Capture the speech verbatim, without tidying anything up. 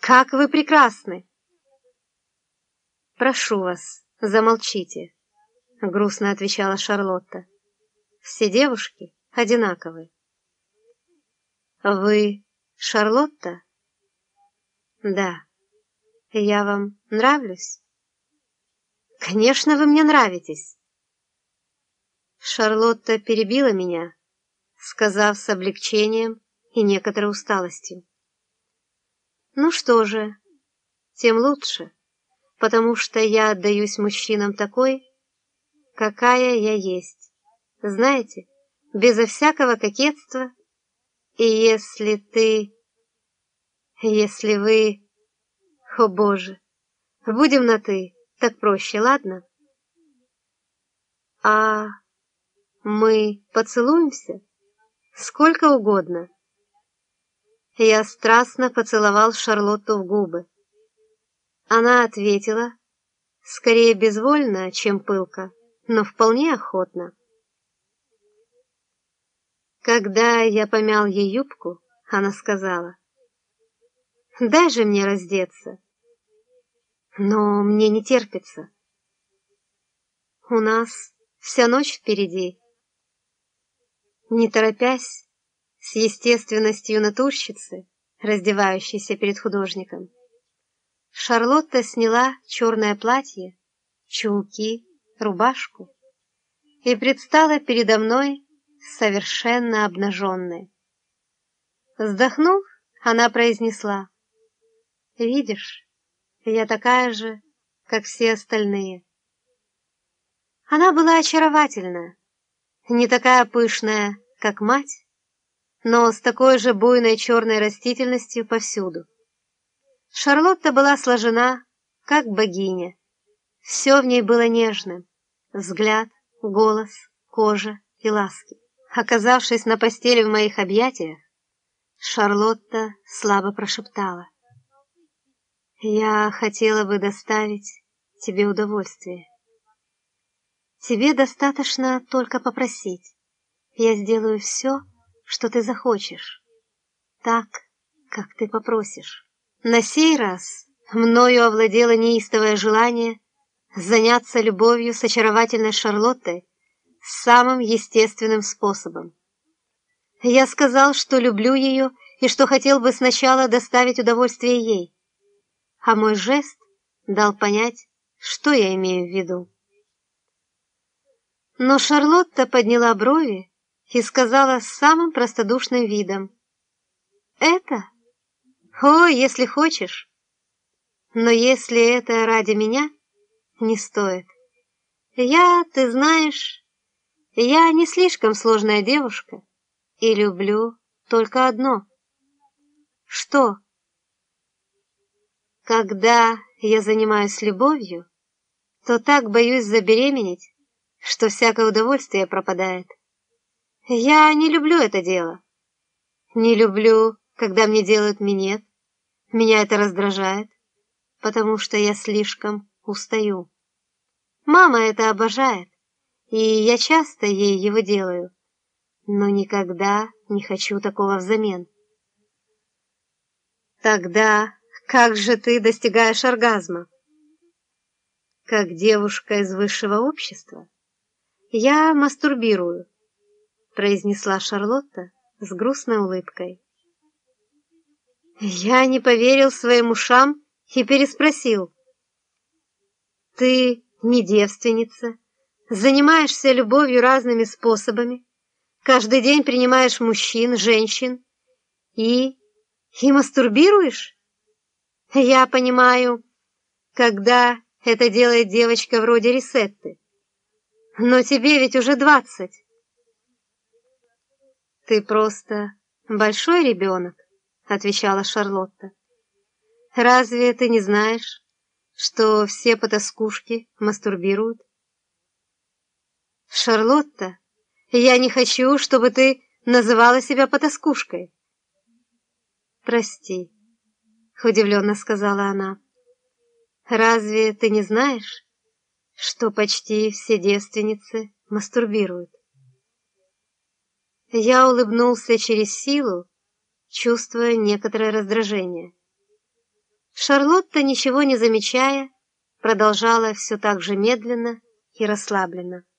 Как вы прекрасны!» «Прошу вас, замолчите», — грустно отвечала Шарлотта. «Все девушки одинаковы». «Вы Шарлотта?» «Да. Я вам нравлюсь?» «Конечно, вы мне нравитесь». Шарлотта перебила меня, сказав с облегчением и некоторой усталостью: «Ну что же, тем лучше, потому что я отдаюсь мужчинам такой, какая я есть, знаете, безо всякого кокетства. И если ты... если вы... О, Боже, будем на «ты», так проще, ладно? А мы поцелуемся? Сколько угодно». Я страстно поцеловал Шарлотту в губы. Она ответила, скорее безвольно, чем пылко, но вполне охотно. Когда я помял ей юбку, она сказала: «Дай же мне раздеться». «Но мне не терпится. У нас вся ночь впереди». Не торопясь, с естественностью натурщицы, раздевающейся перед художником, Шарлотта сняла черное платье, чулки, рубашку и предстала передо мной совершенно обнаженной. Вздохнув, она произнесла: «Видишь, я такая же, как все остальные». Она была очаровательна, не такая пышная, как мать, но с такой же буйной черной растительностью повсюду. Шарлотта была сложена, как богиня. Все в ней было нежным: взгляд, голос, кожа и ласки. Оказавшись на постели в моих объятиях, Шарлотта слабо прошептала: «Я хотела бы доставить тебе удовольствие. Тебе достаточно только попросить. Я сделаю все, что ты захочешь, так, как ты попросишь». На сей раз мною овладело неистовое желание заняться любовью с очаровательной Шарлоттой самым естественным способом. Я сказал, что люблю ее и что хотел бы сначала доставить удовольствие ей, а мой жест дал понять, что я имею в виду. Но Шарлотта подняла брови и сказала с самым простодушным видом: «Это? О, если хочешь. Но если это ради меня, не стоит. Я, ты знаешь, я не слишком сложная девушка и люблю только одно». «Что?» «Когда я занимаюсь любовью, то так боюсь забеременеть, что всякое удовольствие пропадает. Я не люблю это дело. Не люблю, когда мне делают минет. Меня это раздражает, потому что я слишком устаю. Мама это обожает, и я часто ей его делаю, но никогда не хочу такого взамен». «Тогда как же ты достигаешь оргазма?» «Как девушка из высшего общества я мастурбирую», произнесла Шарлотта с грустной улыбкой. Я не поверил своим ушам и переспросил: «Ты не девственница, занимаешься любовью разными способами, каждый день принимаешь мужчин, женщин и... и мастурбируешь? Я понимаю, когда это делает девочка вроде Рисетты, но тебе ведь уже двадцать». «Ты просто большой ребенок», — отвечала Шарлотта. «Разве ты не знаешь, что все потаскушки мастурбируют?» «Шарлотта, я не хочу, чтобы ты называла себя потаскушкой». «Прости», — удивленно сказала она. «Разве ты не знаешь, что почти все девственницы мастурбируют?» Я улыбнулся через силу, чувствуя некоторое раздражение. Шарлотта, ничего не замечая, продолжала все так же медленно и расслабленно.